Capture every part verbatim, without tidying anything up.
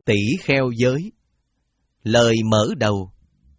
tỷ kheo giới. Lời mở đầu.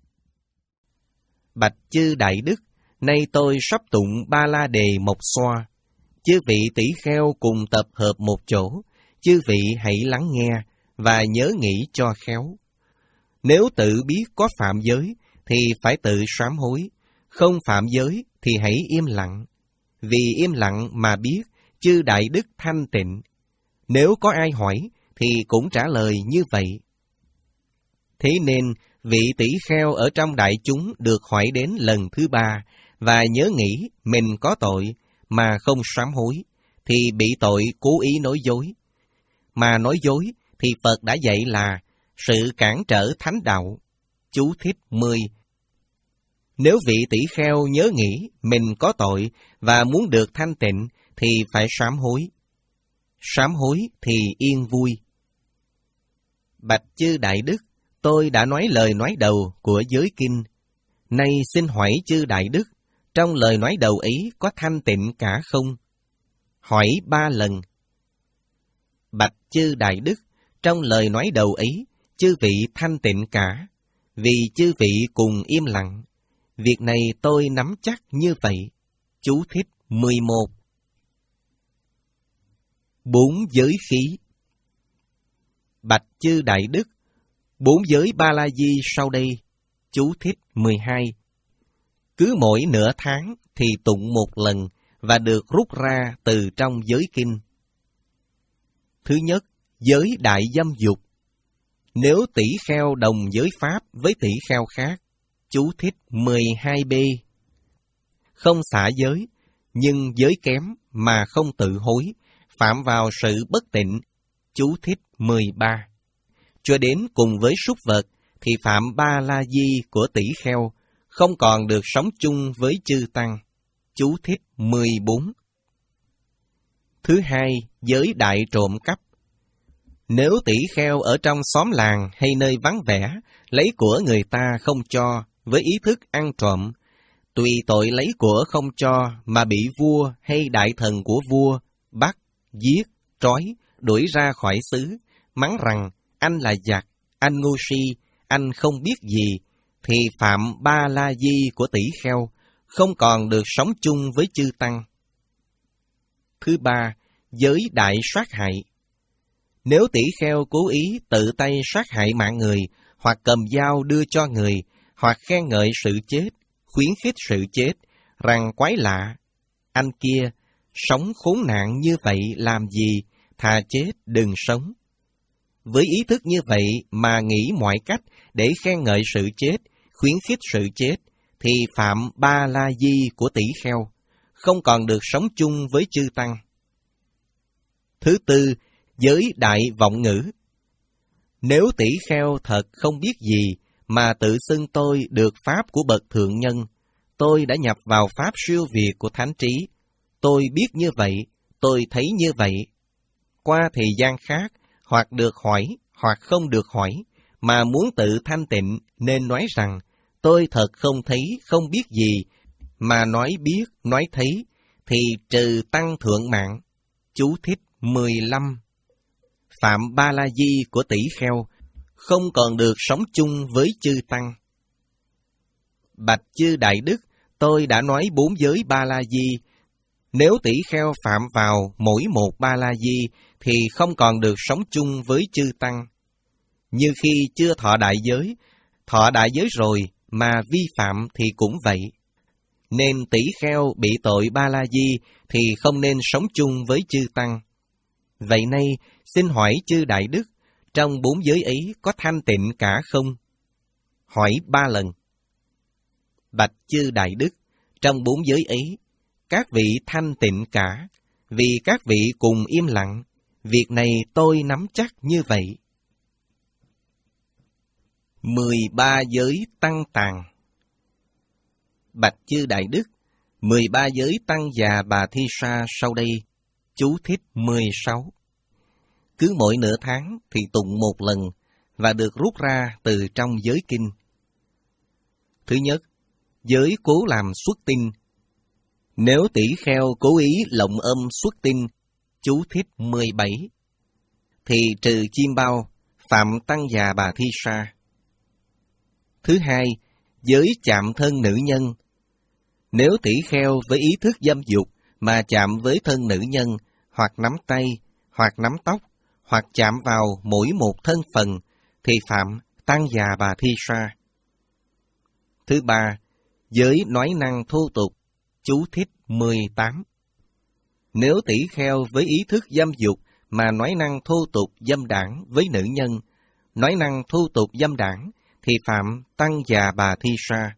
Bạch chư Đại Đức, nay tôi sắp tụng Ba La Đề Mộc Xoa. Chư vị tỷ kheo cùng tập hợp một chỗ, chư vị hãy lắng nghe và nhớ nghĩ cho khéo. Nếu tự biết có phạm giới, thì phải tự sám hối. Không phạm giới, thì hãy im lặng. Vì im lặng mà biết, chư Đại Đức thanh tịnh. Nếu có ai hỏi, thì cũng trả lời như vậy. Thế nên, vị tỷ kheo ở trong đại chúng được hỏi đến lần thứ ba, và nhớ nghĩ mình có tội, mà không sám hối, thì bị tội cố ý nói dối. Mà nói dối, thì Phật đã dạy là sự cản trở thánh đạo. Chú thích mười. Nếu vị tỷ kheo nhớ nghĩ mình có tội và muốn được thanh tịnh, thì phải sám hối. Sám hối thì yên vui. Bạch chư Đại Đức, tôi đã nói lời nói đầu của giới kinh. Nay xin hỏi chư Đại Đức, trong lời nói đầu ấy có thanh tịnh cả không? Hỏi ba lần. Bạch chư Đại Đức, trong lời nói đầu ấy, chư vị thanh tịnh cả, vì chư vị cùng im lặng. Việc này tôi nắm chắc như vậy. Chú thích mười một. Bốn giới khí. Bạch chư Đại Đức, bốn giới Ba La Di sau đây. Chú thích mười hai. Cứ mỗi nửa tháng thì tụng một lần và được rút ra từ trong giới kinh. Thứ nhất, giới đại dâm dục. Nếu tỷ kheo đồng giới pháp với tỷ kheo khác. Chú thích mười hai b. Không xả giới, nhưng giới kém mà không tự hối, phạm vào sự bất tịnh. Chú thích mười ba. Cho đến cùng với súc vật, thì phạm Ba La Di của tỷ kheo, không còn được sống chung với chư tăng. Chú thích mười bốn. Thứ hai, giới đại trộm cắp. Nếu tỷ kheo ở trong xóm làng hay nơi vắng vẻ, lấy của người ta không cho, với ý thức ăn trộm, tùy tội lấy của không cho mà bị vua hay đại thần của vua bắt, giết, trói, đuổi ra khỏi xứ, mắng rằng anh là giặc, anh ngu si, anh không biết gì, thì phạm Ba La Di của tỷ kheo, không còn được sống chung với chư tăng. Thứ ba, giới đại sát hại. Nếu tỷ kheo cố ý tự tay sát hại mạng người, hoặc cầm dao đưa cho người, hoặc khen ngợi sự chết, khuyến khích sự chết, rằng quái lạ, anh kia, sống khốn nạn như vậy làm gì, thà chết đừng sống. Với ý thức như vậy mà nghĩ mọi cách để khen ngợi sự chết, khuyến khích sự chết, thì phạm Ba La Di của tỷ kheo, không còn được sống chung với chư tăng. Thứ tư, giới đại vọng ngữ. Nếu tỷ kheo thật không biết gì, mà tự xưng tôi được pháp của bậc thượng nhân, tôi đã nhập vào pháp siêu việt của thánh trí, tôi biết như vậy, tôi thấy như vậy. Qua thời gian khác, hoặc được hỏi, hoặc không được hỏi, mà muốn tự thanh tịnh, nên nói rằng, tôi thật không thấy, không biết gì, mà nói biết, nói thấy, thì trừ tăng thượng mạng. Chú thích mười lăm. Phạm Ba La Di của tỷ kheo, không còn được sống chung với chư tăng. Bạch chư Đại Đức, tôi đã nói bốn giới Ba La Di. Nếu tỷ kheo phạm vào mỗi một Ba La Di, thì không còn được sống chung với chư tăng. Như khi chưa thọ đại giới, thọ đại giới rồi mà vi phạm thì cũng vậy. Nên tỷ kheo bị tội Ba La Di thì không nên sống chung với chư tăng. Vậy nay, xin hỏi chư Đại Đức, trong bốn giới ấy có thanh tịnh cả không? Hỏi ba lần. Bạch chư Đại Đức, trong bốn giới ấy, các vị thanh tịnh cả, vì các vị cùng im lặng, việc này tôi nắm chắc như vậy. Mười ba giới tăng tàng. Bạch chư Đại Đức, mười ba giới tăng già Bà Thi Sa sau đây. Chú thích mười sáu. Cứ mỗi nửa tháng thì tụng một lần và được rút ra từ trong giới kinh. Thứ nhất, giới cố làm xuất tinh. Nếu tỷ kheo cố ý lộng âm xuất tinh, chú thích mười bảy, thì trừ chim bao, phạm tăng già bà thi sa. Thứ hai, giới chạm thân nữ nhân. Nếu tỷ kheo với ý thức dâm dục mà chạm với thân nữ nhân, hoặc nắm tay, hoặc nắm tóc, hoặc chạm vào mỗi một thân phần, thì phạm tăng già bà thi sa. Thứ ba, giới nói năng thô tục. Chú thích mười tám. Nếu tỷ kheo với ý thức dâm dục mà nói năng thô tục dâm đảng với nữ nhân, nói năng thô tục dâm đảng, thì phạm tăng già bà thi sa.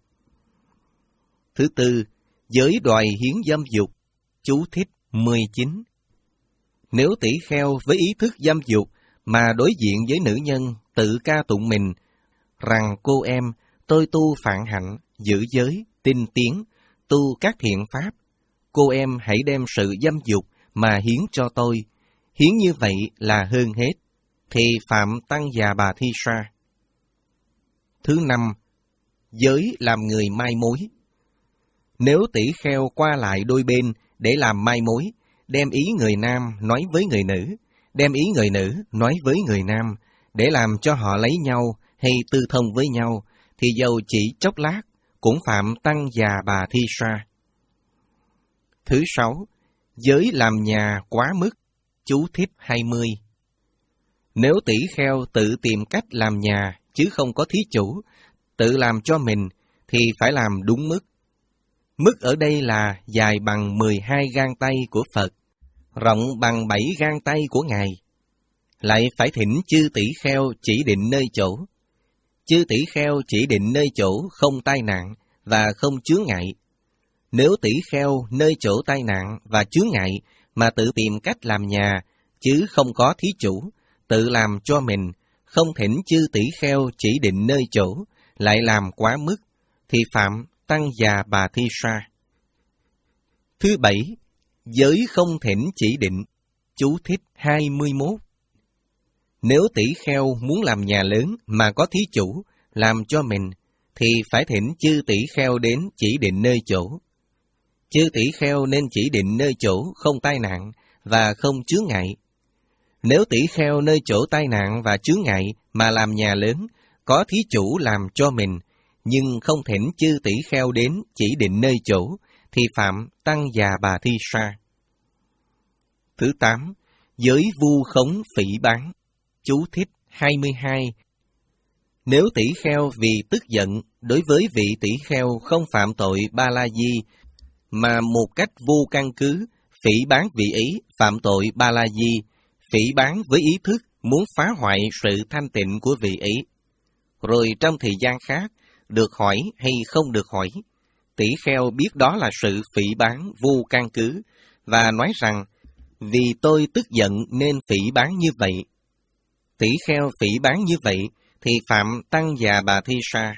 Thứ tư, giới đòi hiến dâm dục. Chú thích mười chín. Nếu tỷ kheo với ý thức dâm dục mà đối diện với nữ nhân tự ca tụng mình rằng cô em, tôi tu phạn hạnh, giữ giới, tinh tiến, tu các thiện pháp, cô em hãy đem sự dâm dục mà hiến cho tôi, hiến như vậy là hơn hết, thì phạm tăng già bà thi sa. Thứ năm, giới làm người mai mối. Nếu tỷ kheo qua lại đôi bên để làm mai mối, đem ý người nam nói với người nữ, đem ý người nữ nói với người nam, để làm cho họ lấy nhau hay tư thông với nhau, thì dầu chỉ chốc lát, cũng phạm tăng già bà thi sa. Thứ sáu, giới làm nhà quá mức. Chú thích hai mươi. Nếu tỷ kheo tự tìm cách làm nhà, chứ không có thí chủ, tự làm cho mình, thì phải làm đúng mức. Mức ở đây là dài bằng mười hai gang tay của Phật, rộng bằng bảy gang tay của Ngài. Lại phải thỉnh chư tỷ kheo chỉ định nơi chỗ. Chư tỷ kheo chỉ định nơi chỗ không tai nạn và không chướng ngại. Nếu tỷ kheo nơi chỗ tai nạn và chướng ngại mà tự tìm cách làm nhà, chứ không có thí chủ, tự làm cho mình, không thỉnh chư tỷ kheo chỉ định nơi chỗ, lại làm quá mức, thì phạm tăng già bà thi sa. Thứ bảy, giới không thỉnh chỉ định. Chú thích hai mươi mốt. Nếu tỷ kheo muốn làm nhà lớn mà có thí chủ, làm cho mình, thì phải thỉnh chư tỷ kheo đến chỉ định nơi chỗ. Chư tỷ kheo nên chỉ định nơi chỗ không tai nạn và không chướng ngại. Nếu tỷ kheo nơi chỗ tai nạn và chướng ngại mà làm nhà lớn, có thí chủ làm cho mình, nhưng không thỉnh chư tỷ kheo đến chỉ định nơi chỗ, thì phạm tăng già bà thi sa. Thứ tám, giới vu khống phỉ báng. Chú thích hai mươi hai. Nếu tỷ kheo vì tức giận đối với vị tỷ kheo không phạm tội ba la di, mà một cách vô căn cứ phỉ báng vị ấy phạm tội ba la di, phỉ báng với ý thức muốn phá hoại sự thanh tịnh của vị ấy, rồi trong thời gian khác được hỏi hay không được hỏi, tỷ kheo biết đó là sự phỉ báng vô căn cứ và nói rằng vì tôi tức giận nên phỉ báng như vậy. Tỷ kheo phỉ báng như vậy thì phạm tăng già bà thi sa.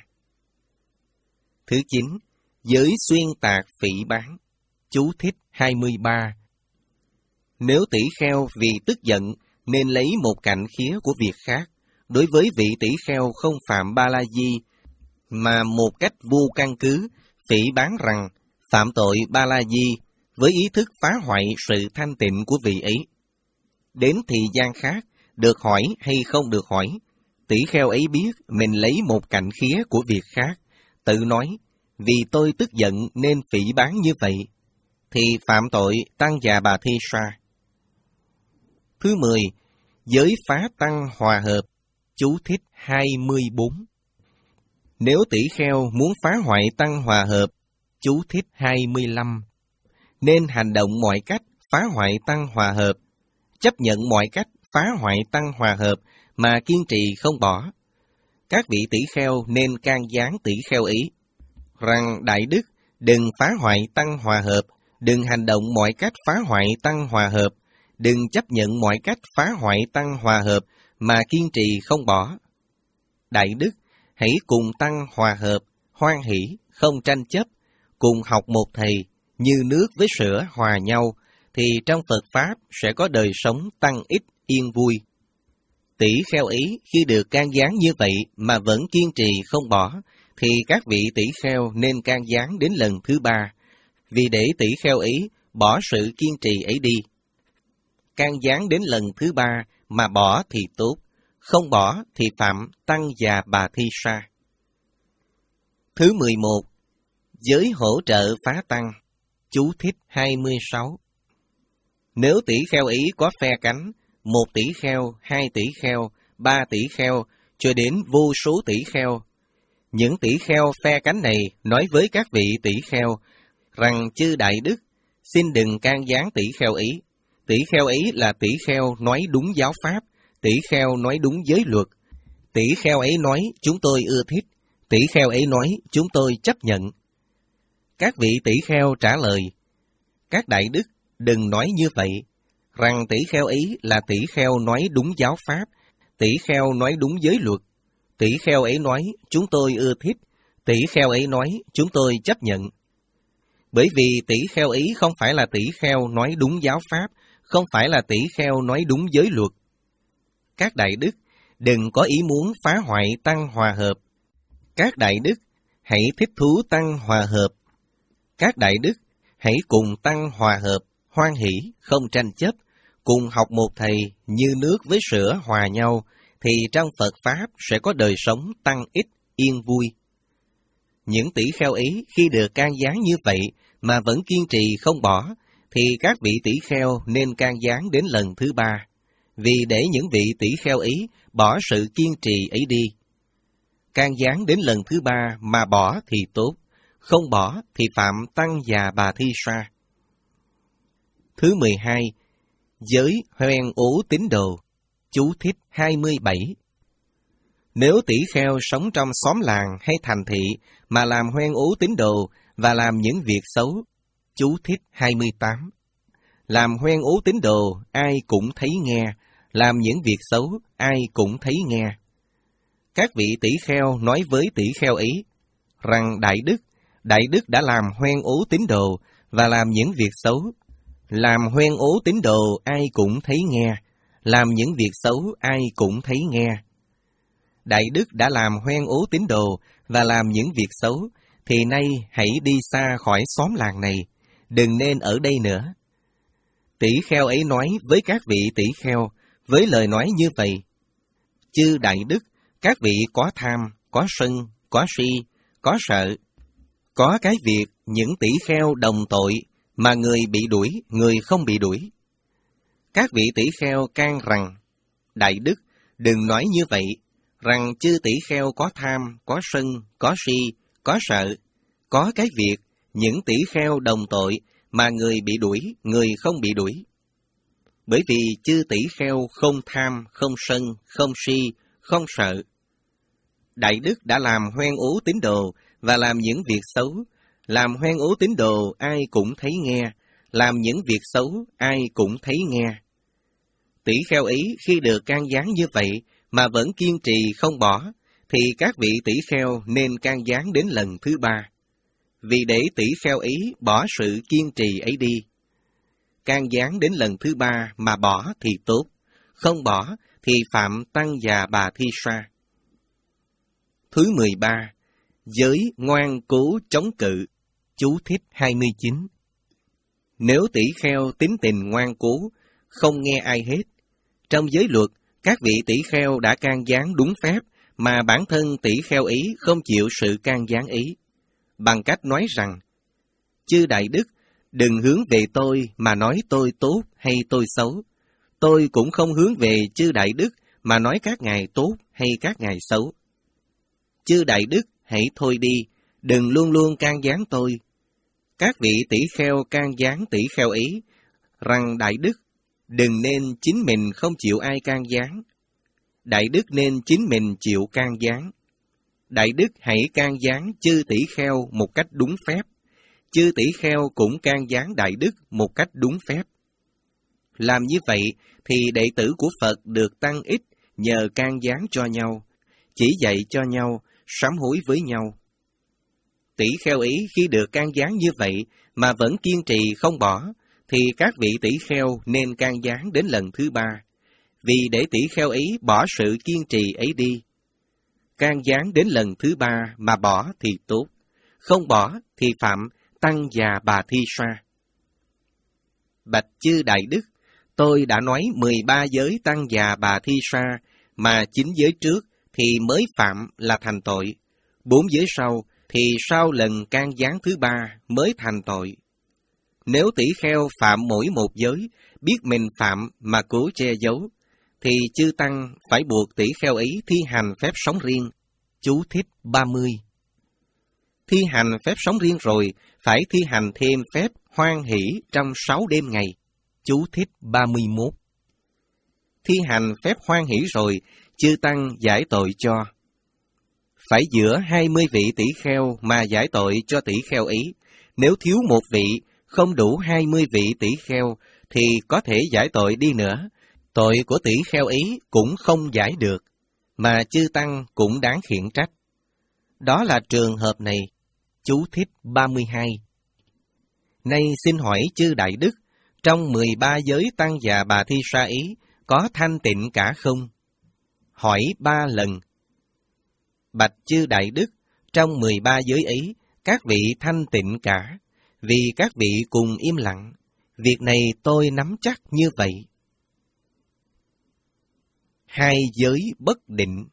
Thứ chín, giới xuyên tạc phỉ báng. Chú thích hai mươi ba. Nếu tỷ kheo vì tức giận nên lấy một cạnh khía của việc khác, đối với vị tỷ kheo không phạm ba la di, mà một cách vô căn cứ phỉ báng rằng phạm tội ba la di với ý thức phá hoại sự thanh tịnh của vị ấy, đến thì gian khác được hỏi hay không được hỏi, tỷ kheo ấy biết mình lấy một cạnh khía của việc khác, tự nói vì tôi tức giận nên phỉ báng như vậy, thì phạm tội tăng già bà thi sa. Thứ mười, giới phá tăng hòa hợp. Chú thích hai mươi bốn. Nếu tỷ kheo muốn phá hoại tăng hòa hợp, chú thích hai mươi lăm, nên hành động mọi cách phá hoại tăng hòa hợp, chấp nhận mọi cách phá hoại tăng hòa hợp mà kiên trì không bỏ. Các vị tỷ kheo nên can gián tỷ kheo ấy rằng đại đức đừng phá hoại tăng hòa hợp, đừng hành động mọi cách phá hoại tăng hòa hợp, đừng chấp nhận mọi cách phá hoại tăng hòa hợp mà kiên trì không bỏ. Đại đức, hãy cùng tăng hòa hợp, hoan hỷ, không tranh chấp, cùng học một thầy, như nước với sữa hòa nhau, thì trong Phật Pháp sẽ có đời sống tăng ích, yên vui. Tỷ kheo ấy khi được can gián như vậy mà vẫn kiên trì không bỏ, thì các vị tỷ kheo nên can gián đến lần thứ ba, vì để tỷ kheo ấy bỏ sự kiên trì ấy đi. Can gián đến lần thứ ba mà bỏ thì tốt, không bỏ thì phạm tăng già bà thi sa. Thứ mười một. Giới hỗ trợ phá tăng. Chú thích hai mươi sáu. Nếu tỷ kheo ý có phe cánh, một tỷ kheo, hai tỷ kheo, ba tỷ kheo, cho đến vô số tỷ kheo, những tỷ kheo phe cánh này nói với các vị tỷ kheo rằng: chư đại đức, xin đừng can gián tỷ kheo ý. Tỷ kheo ý là tỷ kheo nói đúng giáo pháp, tỷ kheo nói đúng giới luật. Tỷ kheo ấy nói chúng tôi ưa thích, tỷ kheo ấy nói chúng tôi chấp nhận. Các vị tỷ kheo trả lời: các đại đức, đừng nói như vậy, rằng tỷ kheo ý là tỷ kheo nói đúng giáo pháp, tỷ kheo nói đúng giới luật. Tỷ kheo ấy nói chúng tôi ưa thích, tỷ kheo ấy nói chúng tôi chấp nhận. Bởi vì tỷ kheo ý không phải là tỷ kheo nói đúng giáo pháp, không phải là tỷ kheo nói đúng giới luật. Các đại đức, đừng có ý muốn phá hoại tăng hòa hợp. Các đại đức, hãy thích thú tăng hòa hợp. Các đại đức, hãy cùng tăng hòa hợp, hoan hỷ, không tranh chấp, cùng học một thầy như nước với sữa hòa nhau, thì trong Phật Pháp sẽ có đời sống tăng ích, yên vui. Những tỷ kheo ý khi được can gián như vậy mà vẫn kiên trì không bỏ, thì các vị tỷ kheo nên can gián đến lần thứ ba, vì để những vị tỷ kheo ý bỏ sự kiên trì ấy đi. Can gián đến lần thứ ba mà bỏ thì tốt, không bỏ thì phạm tăng già bà thi sa. Thứ mười hai. Giới hoen ố tín đồ. Chú thích hai mươi bảy. Nếu tỷ kheo sống trong xóm làng hay thành thị mà làm hoen ố tín đồ và làm những việc xấu. Chú thích hai mươi tám. Làm hoen ố tín đồ ai cũng thấy nghe, làm những việc xấu ai cũng thấy nghe. Các vị tỷ kheo nói với tỷ kheo ý rằng: đại đức, đại đức đã làm hoen ố tín đồ và làm những việc xấu. Làm hoen ố tín đồ ai cũng thấy nghe, làm những việc xấu ai cũng thấy nghe. Đại đức đã làm hoen ố tín đồ và làm những việc xấu, thì nay hãy đi xa khỏi xóm làng này, đừng nên ở đây nữa. Tỷ kheo ấy nói với các vị tỷ kheo, với lời nói như vậy: chư đại đức, các vị có tham, có sân, có si, có sợ. Có cái việc những tỷ kheo đồng tội, mà người bị đuổi, người không bị đuổi. Các vị tỷ kheo can rằng: đại đức, đừng nói như vậy, rằng chư tỷ kheo có tham, có sân, có si, có sợ. Có cái việc những tỷ kheo đồng tội, mà người bị đuổi, người không bị đuổi. Bởi vì chư tỷ kheo không tham, không sân, không si, không sợ. Đại đức đã làm hoen ố tín đồ và làm những việc xấu. Làm hoen ố tín đồ ai cũng thấy nghe, làm những việc xấu ai cũng thấy nghe. Tỷ kheo ý khi được can gián như vậy mà vẫn kiên trì không bỏ, thì các vị tỷ kheo nên can gián đến lần thứ ba, vì để tỷ kheo ý bỏ sự kiên trì ấy đi. Can gián đến lần thứ ba mà bỏ thì tốt, không bỏ thì phạm tăng già bà thi sa. Thứ mười ba. Giới ngoan cố chống cự. Chú thích hai mươi chín. Nếu tỷ kheo tín tình ngoan cố, không nghe ai hết, trong giới luật, các vị tỷ kheo đã can gián đúng phép, mà bản thân tỷ kheo ý không chịu sự can gián ý, bằng cách nói rằng: chư đại đức, đừng hướng về tôi mà nói tôi tốt hay tôi xấu. Tôi cũng không hướng về chư đại đức mà nói các ngài tốt hay các ngài xấu. Chư đại đức, hãy thôi đi, đừng luôn luôn can gián tôi. Các vị tỷ kheo can gián tỷ kheo ý rằng: đại đức, đừng nên chính mình không chịu ai can gián. Đại đức nên chính mình chịu can gián. Đại đức hãy can gián chư tỷ kheo một cách đúng phép. Chư tỷ kheo cũng can gián đại đức một cách đúng phép. Làm như vậy thì đệ tử của Phật được tăng ích nhờ can gián cho nhau, chỉ dạy cho nhau, sám hối với nhau. Tỷ kheo ý khi được can gián như vậy mà vẫn kiên trì không bỏ, thì các vị tỷ kheo nên can gián đến lần thứ ba, vì để tỷ kheo ý bỏ sự kiên trì ấy đi. Can gián đến lần thứ ba mà bỏ thì tốt, không bỏ thì phạm tăng già bà thi sa. Bạch chư đại đức, tôi đã nói mười ba giới tăng già bà thi sa, mà chín giới trước thì mới phạm là thành tội, bốn giới sau thì sau lần can gián thứ ba mới thành tội. Nếu tỷ kheo phạm mỗi một giới, biết mình phạm mà cố che giấu, thì chư tăng phải buộc tỷ kheo ấy thi hành phép sống riêng. Chú thích ba mươi. Thi hành phép sống riêng rồi, phải thi hành thêm phép hoan hỷ trong sáu đêm ngày. Chú thích ba mươi mốt. Thi hành phép hoan hỷ rồi, chư tăng giải tội cho. Phải giữa hai mươi vị tỷ kheo mà giải tội cho tỷ kheo ấy. Nếu thiếu một vị, không đủ hai mươi vị tỷ kheo, thì có thể giải tội đi nữa. Tội của tỷ kheo ấy cũng không giải được, mà chư tăng cũng đáng khiển trách. Đó là trường hợp này. Chú thích ba mươi hai. Nay xin hỏi chư Đại Đức, trong mười ba giới tăng già bà Thi Sa ấy, có thanh tịnh cả không? Hỏi ba lần. Bạch chư Đại Đức, trong mười ba giới ấy, các vị thanh tịnh cả, vì các vị cùng im lặng. Việc này tôi nắm chắc như vậy. Hai giới bất định.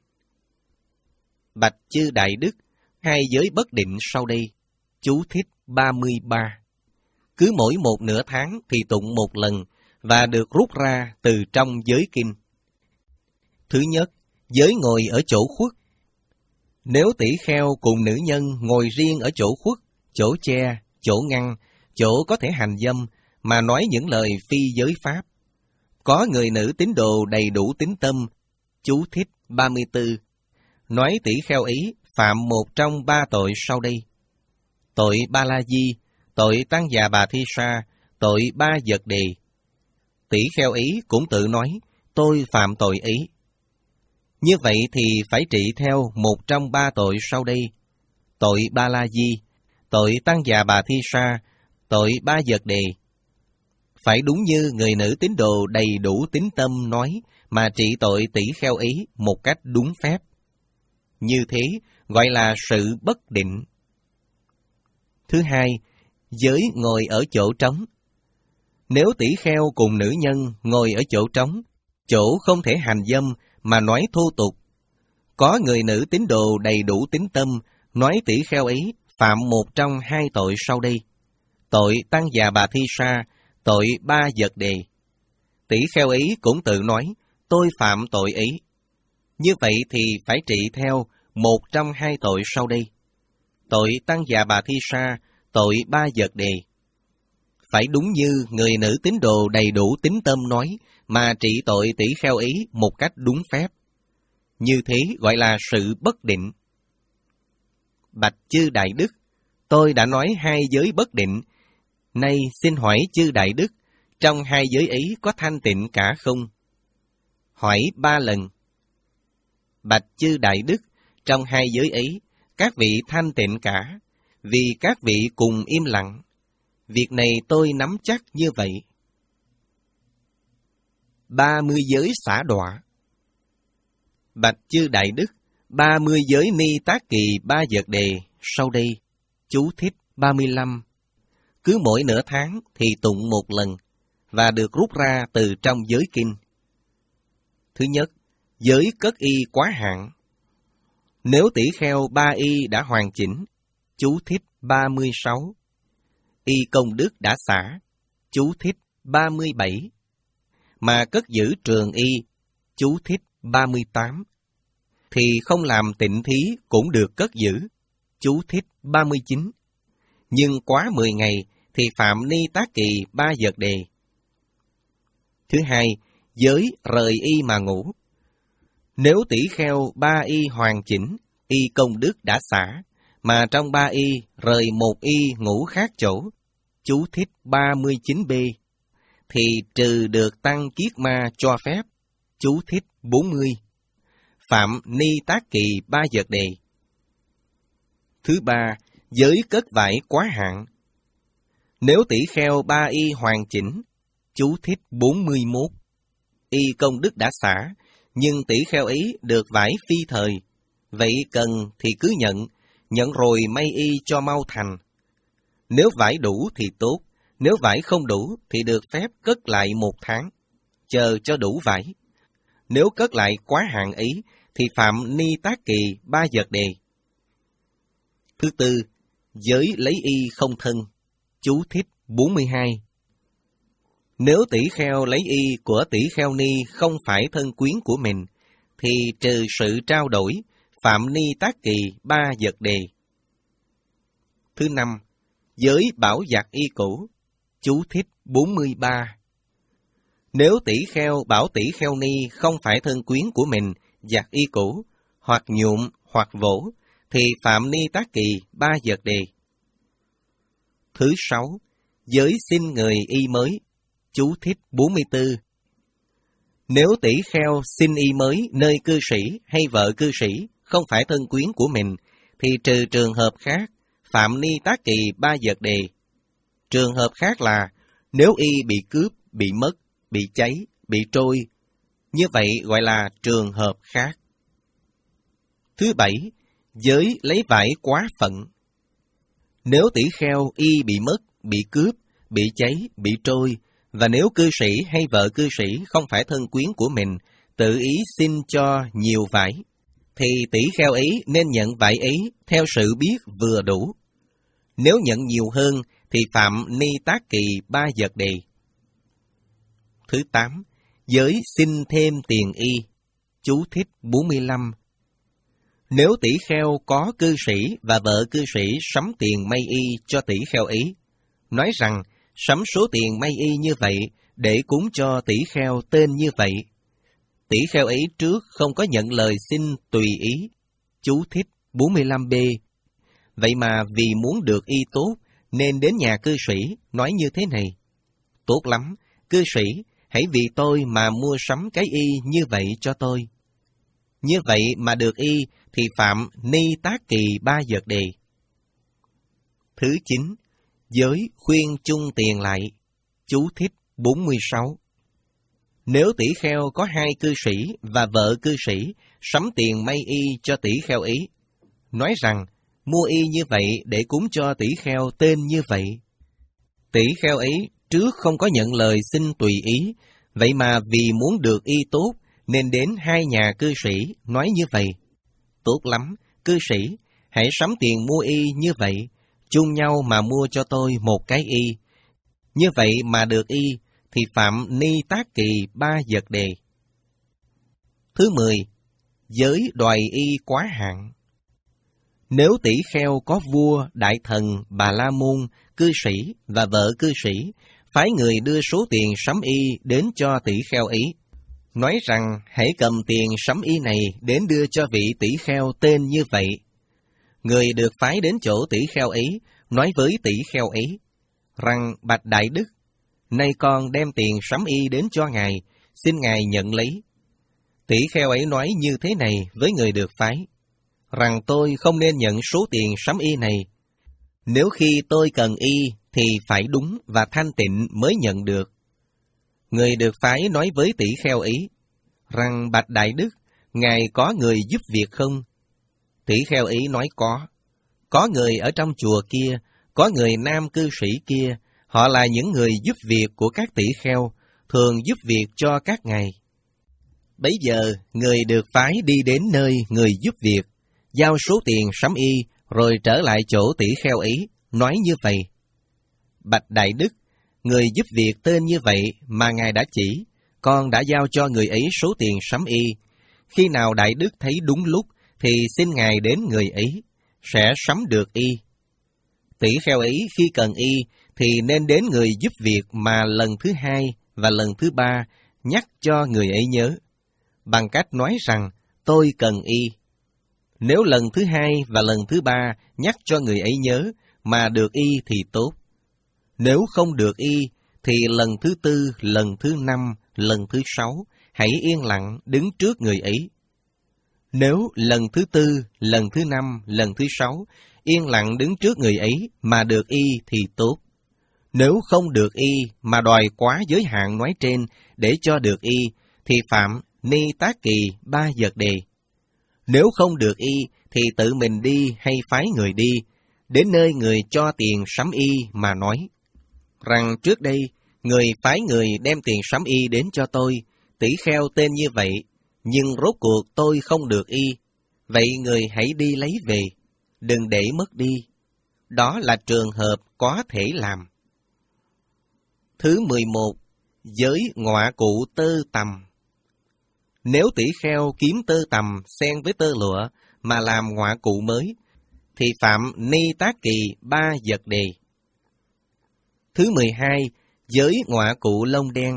Bạch chư Đại Đức, hai giới bất định sau đây. Chú thích ba mươi ba. Cứ mỗi một nửa tháng thì tụng một lần, và được rút ra từ trong giới kinh. Thứ nhất, giới ngồi ở chỗ khuất. Nếu tỷ kheo cùng nữ nhân ngồi riêng ở chỗ khuất, chỗ che, chỗ ngăn, chỗ có thể hành dâm, mà nói những lời phi giới pháp, có người nữ tín đồ đầy đủ tín tâm. Chú thích ba mươi tư. Nói tỷ kheo ấy phạm một trong ba tội sau đây. Tội Ba La Di, tội tăng già bà Thi Sa, tội ba vật đề. Tỷ kheo ấy cũng tự nói, tôi phạm tội ấy. Như vậy thì phải trị theo một trong ba tội sau đây. Tội Ba La Di, tội tăng già bà Thi Sa, tội ba vật đề. Phải đúng như người nữ tín đồ đầy đủ tín tâm nói, mà trị tội tỷ kheo ấy một cách đúng phép. Như thế gọi là sự bất định. Thứ hai, giới ngồi ở chỗ trống. Nếu tỷ kheo cùng nữ nhân ngồi ở chỗ trống, chỗ không thể hành dâm mà nói thô tục, có người nữ tín đồ đầy đủ tín tâm nói tỷ kheo ấy phạm một trong hai tội sau đây. Tội tăng già bà Thi Sa, tội ba vật đề. Tỷ kheo ấy cũng tự nói, tôi phạm tội ấy. Như vậy thì phải trị theo một trong hai tội sau đây. Tội tăng già bà Thi Sa, tội ba vật đề. Phải đúng như người nữ tín đồ đầy đủ tín tâm nói, mà trị tội tỷ kheo ấy một cách đúng phép. Như thế gọi là sự bất định. Bạch chư Đại Đức, tôi đã nói hai giới bất định. Nay xin hỏi chư Đại Đức, trong hai giới ấy có thanh tịnh cả không? Hỏi ba lần. Bạch chư Đại Đức, trong hai giới ấy, các vị thanh tịnh cả, vì các vị cùng im lặng. Việc này tôi nắm chắc như vậy. Ba mươi giới xả đọa. Bạch chư Đại Đức, ba mươi giới ni tác kỳ ba vật đề sau đây. Chú thích ba mươi lăm. Cứ mỗi nửa tháng thì tụng một lần, và được rút ra từ trong giới kinh. Thứ nhất, giới cất y quá hạn. Nếu tỷ kheo ba y đã hoàn chỉnh. Chú thích ba mươi sáu. Y công đức đã xả. Chú thích ba mươi bảy. Mà cất giữ trường y. Chú thích ba mươi tám. Thì không làm tịnh thí cũng được cất giữ. Chú thích ba mươi chín. Nhưng quá mười ngày thì phạm ni tác kỳ ba vật đề. Thứ hai, giới rời y mà ngủ. Nếu tỷ kheo ba y hoàn chỉnh, y công đức đã xả, mà trong ba y rời một y ngủ khác chỗ. Chú thích ba mươi chín b. Thì trừ được tăng kiết ma cho phép. Chú thích bốn mươi. Phạm ni tác kỳ ba vật đề. Thứ ba, giới cất vải quá hạn. Nếu tỷ kheo ba y hoàn chỉnh. Chú thích bốn mươi mốt. Y công đức đã xả, nhưng tỷ kheo ấy được vải phi thời. Vậy cần thì cứ nhận, nhận rồi may y cho mau thành. Nếu vải đủ thì tốt, nếu vải không đủ thì được phép cất lại một tháng, chờ cho đủ vải. nếu cất lại quá hạn ý, thì phạm ni tác kỳ ba vật đề. Thứ tư, giới lấy y không thân. Chú thích bốn mươi hai. Nếu tỷ kheo lấy y của tỷ kheo ni không phải thân quyến của mình, thì trừ sự trao đổi, phạm ni tác kỳ ba vật đề. Thứ năm, giới bảo giặt y cũ. Chú thích bốn mươi ba. Nếu tỷ kheo bảo tỷ kheo ni không phải thân quyến của mình, giặt y cũ, hoặc nhuộm, hoặc vỗ, thì phạm ni tác kỳ ba vật đề. Thứ sáu, giới xin người y mới. Chú thích bốn mươi tư. Nếu tỷ kheo xin y mới nơi cư sĩ hay vợ cư sĩ không phải thân quyến của mình, thì trừ trường hợp khác, phạm ni tác kỳ ba vật đề. Trường hợp khác là nếu y bị cướp, bị mất, bị cháy, bị trôi, như vậy gọi là trường hợp khác. Thứ bảy, giới lấy vải quá phận. Nếu tỷ kheo y bị mất, bị cướp, bị cháy, bị trôi, và nếu cư sĩ hay vợ cư sĩ không phải thân quyến của mình, tự ý xin cho nhiều vải, thì tỷ kheo ấy nên nhận vải ấy theo sự biết vừa đủ. Nếu nhận nhiều hơn, thì phạm ni tác kỳ ba vật đề. Thứ tám, giới xin thêm tiền y. Chú thích bốn mươi lăm. Nếu tỷ kheo có cư sĩ và vợ cư sĩ sắm tiền may y cho tỷ kheo ấy, nói rằng sắm số tiền may y như vậy để cúng cho tỷ kheo tên như vậy, tỷ kheo ấy trước không có nhận lời xin tùy ý. Chú thích bốn mươi lăm b. Vậy mà vì muốn được y tốt, nên đến nhà cư sĩ nói như thế này: tốt lắm, cư sĩ, hãy vì tôi mà mua sắm cái y như vậy cho tôi. Như vậy mà được y, thì phạm ni tác kỳ ba vật đề. Thứ chín, giới khuyên chung tiền lại. Chú thích bốn mươi sáu. Nếu tỷ kheo có hai cư sĩ và vợ cư sĩ sắm tiền may y cho tỷ kheo ấy, nói rằng mua y như vậy để cúng cho tỷ kheo tên như vậy, tỷ kheo ấy trước không có nhận lời xin tùy ý, vậy mà vì muốn được y tốt nên đến hai nhà cư sĩ nói như vậy: tốt lắm, cư sĩ, hãy sắm tiền mua y như vậy, chung nhau mà mua cho tôi một cái y. Như vậy mà được y, thì phạm ni tác kỳ ba vật đề. Thứ mười, giới đòi y quá hạn. Nếu tỷ kheo có vua, đại thần, bà la môn, cư sĩ và vợ cư sĩ, phái người đưa số tiền sắm y đến cho tỷ kheo ấy, nói rằng hãy cầm tiền sắm y này đến đưa cho vị tỷ kheo tên như vậy. Người được phái đến chỗ tỷ kheo ấy, nói với tỷ kheo ấy, rằng bạch đại đức, nay con đem tiền sắm y đến cho ngài, xin ngài nhận lấy. Tỷ kheo ấy nói như thế này với người được phái, rằng tôi không nên nhận số tiền sắm y này. Nếu khi tôi cần y, thì phải đúng và thanh tịnh mới nhận được. Người được phái nói với tỷ kheo ấy, rằng bạch đại đức, ngài có người giúp việc không? Tỷ kheo ấy nói có. Có người ở trong chùa kia, có người nam cư sĩ kia, họ là những người giúp việc của các tỷ kheo, thường giúp việc cho các ngài. Bấy giờ, người được phái đi đến nơi người giúp việc, giao số tiền sắm y, rồi trở lại chỗ tỷ kheo ấy, nói như vậy: bạch đại đức, người giúp việc tên như vậy mà ngài đã chỉ, con đã giao cho người ấy số tiền sắm y. Khi nào đại đức thấy đúng lúc, thì xin ngài đến người ấy, sẽ sắm được y. Tỷ kheo ấy khi cần y, thì nên đến người giúp việc mà lần thứ hai và lần thứ ba nhắc cho người ấy nhớ, bằng cách nói rằng tôi cần y. Nếu lần thứ hai và lần thứ ba nhắc cho người ấy nhớ mà được y thì tốt. Nếu không được y, thì lần thứ tư, lần thứ năm, lần thứ sáu, hãy yên lặng đứng trước người ấy. Nếu lần thứ tư, lần thứ năm, lần thứ sáu, yên lặng đứng trước người ấy mà được y thì tốt. Nếu không được y mà đòi quá giới hạn nói trên để cho được y, thì phạm ni tác kỳ ba vật đề. Nếu không được y, thì tự mình đi hay phái người đi, đến nơi người cho tiền sắm y mà nói, rằng trước đây, người phái người đem tiền sắm y đến cho tôi, tỷ kheo tên như vậy, nhưng rốt cuộc tôi không được y. Vậy người hãy đi lấy về, đừng để mất đi. Đó là trường hợp có thể làm. Thứ mười một, giới ngọa cụ tơ tằm. Nếu tỷ kheo kiếm tơ tằm xen với tơ lụa mà làm ngọa cụ mới, thì phạm ni tác kỳ ba vật đề. Thứ mười hai, giới ngọa cụ lông đen.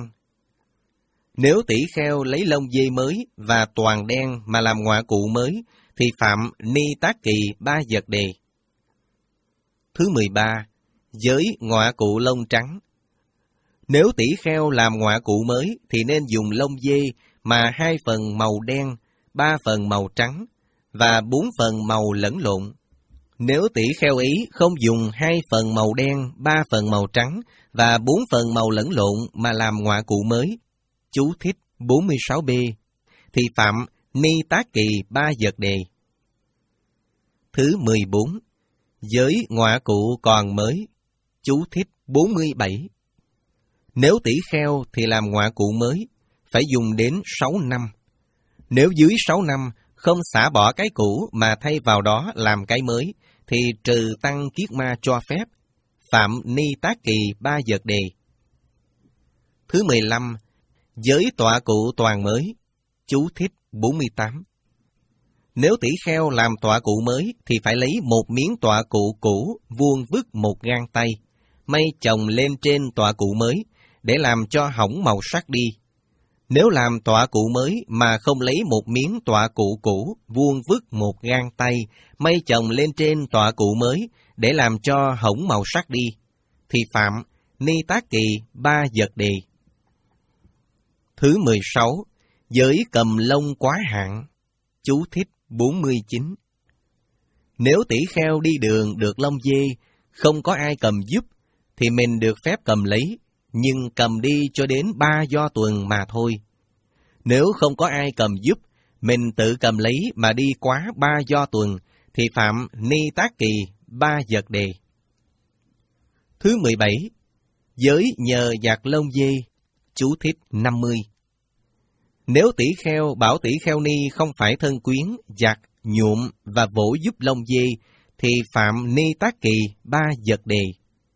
Nếu tỷ kheo lấy lông dê mới và toàn đen mà làm ngọa cụ mới, thì phạm ni tác kỳ ba vật đề. Thứ mười ba, giới ngọa cụ lông trắng. Nếu tỷ kheo làm ngọa cụ mới thì nên dùng lông dê mà hai phần màu đen, ba phần màu trắng và bốn phần màu lẫn lộn. Nếu tỷ kheo ý không dùng hai phần màu đen, ba phần màu trắng và bốn phần màu lẫn lộn mà làm ngọa cụ mới, chú thích bốn mươi sáu b, thì phạm ni tác kỳ ba vật đề. Thứ mười bốn, giới ngọa cụ còn mới, chú thích bốn mươi bảy. Nếu tỷ kheo thì làm ngọa cụ mới, phải dùng đến sáu năm. Nếu dưới sáu năm không xả bỏ cái cũ mà thay vào đó làm cái mới, thì trừ tăng kiết ma cho phép, phạm ni tác kỳ ba vật đề. Thứ mười lăm, giới tọa cụ toàn mới, chú thích bốn mươi tám. Nếu tỷ kheo làm tọa cụ mới thì phải lấy một miếng tọa cụ cũ vuông vức một gang tay, may chồng lên trên tọa cụ mới để làm cho hỏng màu sắc đi. Nếu làm tọa cụ mới mà không lấy một miếng tọa cụ cũ vuông vức một gang tay, may chồng lên trên tọa cụ mới để làm cho hỏng màu sắc đi, thì phạm ni tác kỳ ba vật đề. Thứ mười sáu, giới cầm lông quá hạn, chú thích bốn mươi chín. Nếu tỷ kheo đi đường được lông dê, không có ai cầm giúp, thì mình được phép cầm lấy, nhưng cầm đi cho đến ba do tuần mà thôi. Nếu không có ai cầm giúp, mình tự cầm lấy mà đi quá ba do tuần, thì phạm ni tác kỳ ba vật đề. Thứ mười bảy, giới nhờ giặt lông dê, chú thích năm mươi. Nếu tỷ kheo bảo tỷ kheo ni không phải thân quyến, giặt, nhuộm và vỗ giúp lông dê, thì phạm ni tác kỳ ba vật đề.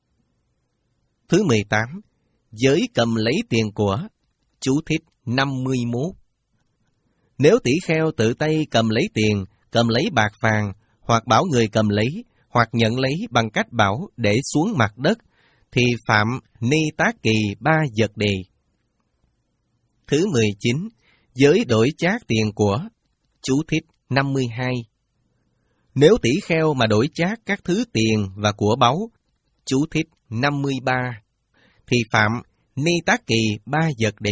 Thứ mười tám, giới cầm lấy tiền của, chú thích năm mươi mốt. Nếu tỷ kheo tự tay cầm lấy tiền, cầm lấy bạc vàng, hoặc bảo người cầm lấy, hoặc nhận lấy bằng cách bảo để xuống mặt đất, thì phạm ni tác kỳ ba vật đề. Thứ mười chín, giới đổi chác tiền của, chú thích năm mươi hai. Nếu tỷ kheo mà đổi chác các thứ tiền và của báu, chú thích năm mươi ba, thì phạm ni tác kỳ ba vật đề.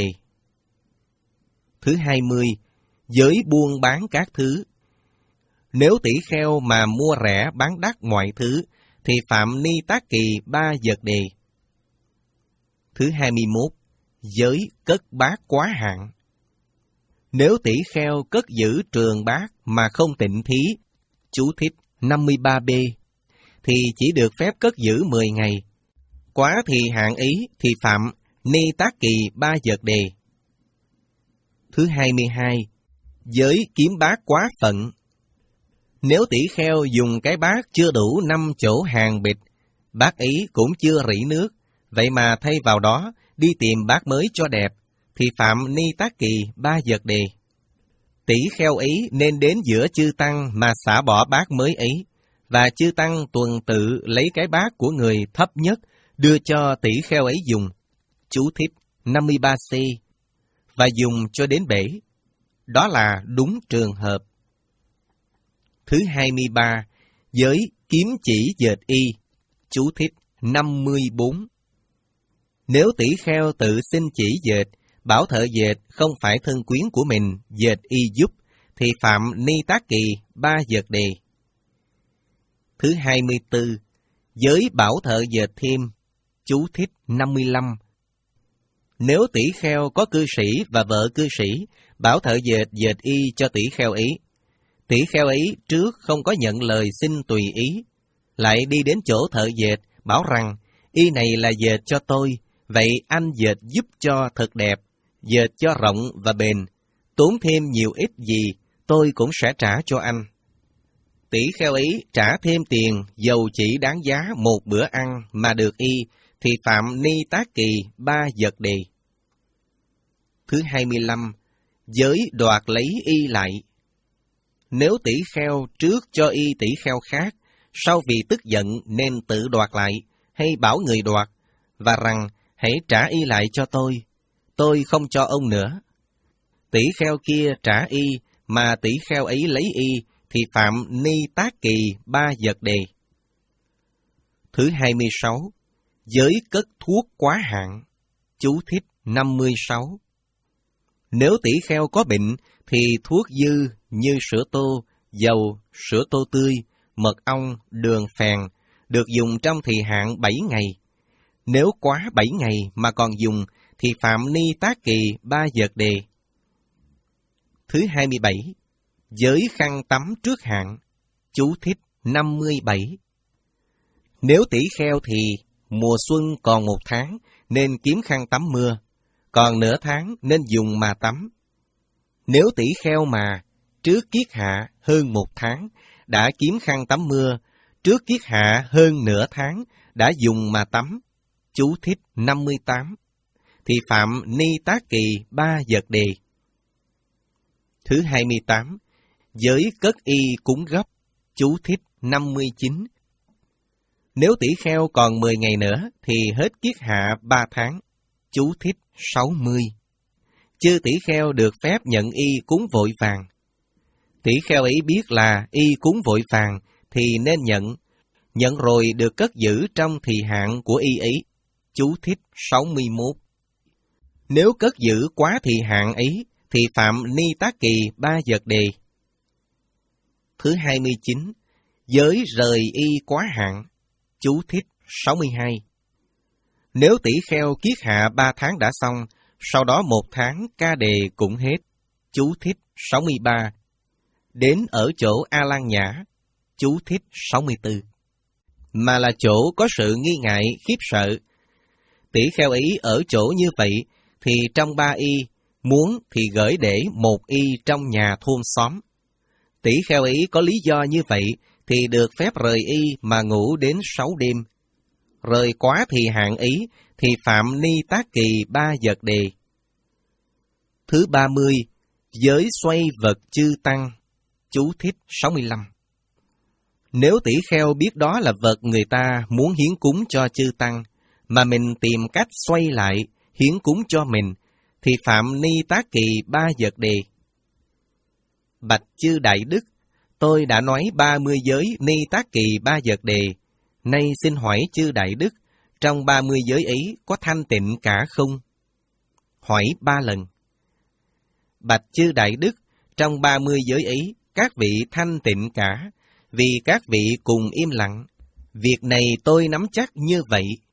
Thứ hai mươi, giới buôn bán các thứ. Nếu tỷ kheo mà mua rẻ bán đắt mọi thứ, thì phạm ni tác kỳ ba vật đề. Thứ hai mươi mốt, giới cất bát quá hạn. Nếu tỷ kheo cất giữ trường bát mà không tịnh thí, chú thích năm mươi ba b, thì chỉ được phép cất giữ mười ngày. Quá thì hạn ý thì phạm ni tác kỳ ba vật đề. Thứ hai mươi hai, giới kiếm bát quá phận. Nếu tỷ kheo dùng cái bát chưa đủ năm chỗ hàng bịch, bát ấy cũng chưa rỉ nước, vậy mà thay vào đó đi tìm bát mới cho đẹp, thì phạm ni tác kỳ ba vật đề. Tỷ kheo ấy nên đến giữa chư tăng mà xả bỏ bát mới ấy, và chư tăng tuần tự lấy cái bát của người thấp nhất đưa cho tỷ kheo ấy dùng, chú thích năm mươi ba c, và dùng cho đến bể. Đó là đúng trường hợp. Thứ hai mươi ba, giới kiếm chỉ dệt y, chú thích năm mươi bốn. Nếu tỷ kheo tự xin chỉ dệt, bảo thợ dệt không phải thân quyến của mình dệt y giúp, thì phạm ni tác kỳ ba vật đề. Thứ hai mươi tư, giới bảo thợ dệt thêm, chú thích năm mươi lăm. Nếu tỷ kheo có cư sĩ và vợ cư sĩ, bảo thợ dệt dệt y cho tỷ kheo ấy, tỷ kheo ấy trước không có nhận lời xin tùy ý, lại đi đến chỗ thợ dệt, bảo rằng, y này là dệt cho tôi, vậy anh dệt giúp cho thật đẹp, dệt cho rộng và bền, tốn thêm nhiều ít gì, tôi cũng sẽ trả cho anh. Tỷ kheo ấy trả thêm tiền, dầu chỉ đáng giá một bữa ăn mà được y, thì phạm ni tác kỳ ba vật đề. Thứ hai mươi lăm, giới đoạt lấy y lại. Nếu tỷ kheo trước cho y tỷ kheo khác, sau vì tức giận nên tự đoạt lại, hay bảo người đoạt, và rằng hãy trả y lại cho tôi, tôi không cho ông nữa. Tỷ kheo kia trả y, mà tỷ kheo ấy lấy y, thì phạm ni tác kỳ ba vật đề. Thứ hai mươi sáu, giới cất thuốc quá hạn. Chú thích năm mươi sáu. Nếu tỷ kheo có bệnh, thì thuốc dư như sữa tô, dầu, sữa tô tươi, mật ong, đường phèn, được dùng trong thời hạn bảy ngày. Nếu quá bảy ngày mà còn dùng, thì phạm ni tác kỳ ba vật đề. Thứ hai mươi bảy, giới khăn tắm trước hạn. Chú thích năm mươi bảy. Nếu tỷ kheo thì mùa xuân còn một tháng, nên kiếm khăn tắm mưa, còn nửa tháng nên dùng mà tắm. Nếu tỷ kheo mà trước kiết hạ hơn một tháng, đã kiếm khăn tắm mưa, trước kiết hạ hơn nửa tháng, đã dùng mà tắm. Chú thích năm mươi tám. Thì phạm ni tác kỳ ba vật đề. Thứ hai mươi tám, giới cất y cúng gấp. Chú thích năm mươi chín. Nếu tỷ kheo còn mười ngày nữa, thì hết kiết hạ ba tháng. Chú thích sáu mươi. Chư tỷ kheo được phép nhận y cúng vội vàng. Tỷ kheo ấy biết là y cúng vội vàng, thì nên nhận. Nhận rồi được cất giữ trong thời hạn của y ấy. Chú thích sáu mươi mốt. Nếu cất giữ quá thời hạn ấy, thì phạm ni tác kỳ ba vật đề. Thứ hai mươi chín, giới rời y quá hạn. Chú thích sáu mươi hai. Nếu tỷ kheo kiết hạ ba tháng đã xong, sau đó một tháng ca đề cũng hết. Chú thích sáu mươi ba. Đến ở chỗ A-lan nhã. Chú thích sáu mươi tư. Mà là chỗ có sự nghi ngại, khiếp sợ. Tỷ kheo ấy ở chỗ như vậy, thì trong ba y, muốn thì gửi để một y trong nhà thôn xóm. Tỷ kheo ấy có lý do như vậy, thì được phép rời y mà ngủ đến sáu đêm. Rời quá thì hạn ấy, thì phạm ni tác kỳ ba vật đề. Thứ ba mươi, giới xoay vật chư tăng. Chú thích sáu mươi lăm. Nếu tỷ kheo biết đó là vật người ta muốn hiến cúng cho chư tăng, mà mình tìm cách xoay lại, hiến cúng cho mình, thì phạm ni tác kỳ ba vật đề. Bạch chư Đại Đức, tôi đã nói ba mươi giới ni tác kỳ ba vật đề. Nay xin hỏi chư Đại Đức, trong ba mươi giới ấy có thanh tịnh cả không? Hỏi ba lần. Bạch chư Đại Đức, trong ba mươi giới ấy, các vị thanh tịnh cả, vì các vị cùng im lặng. Việc này tôi nắm chắc như vậy.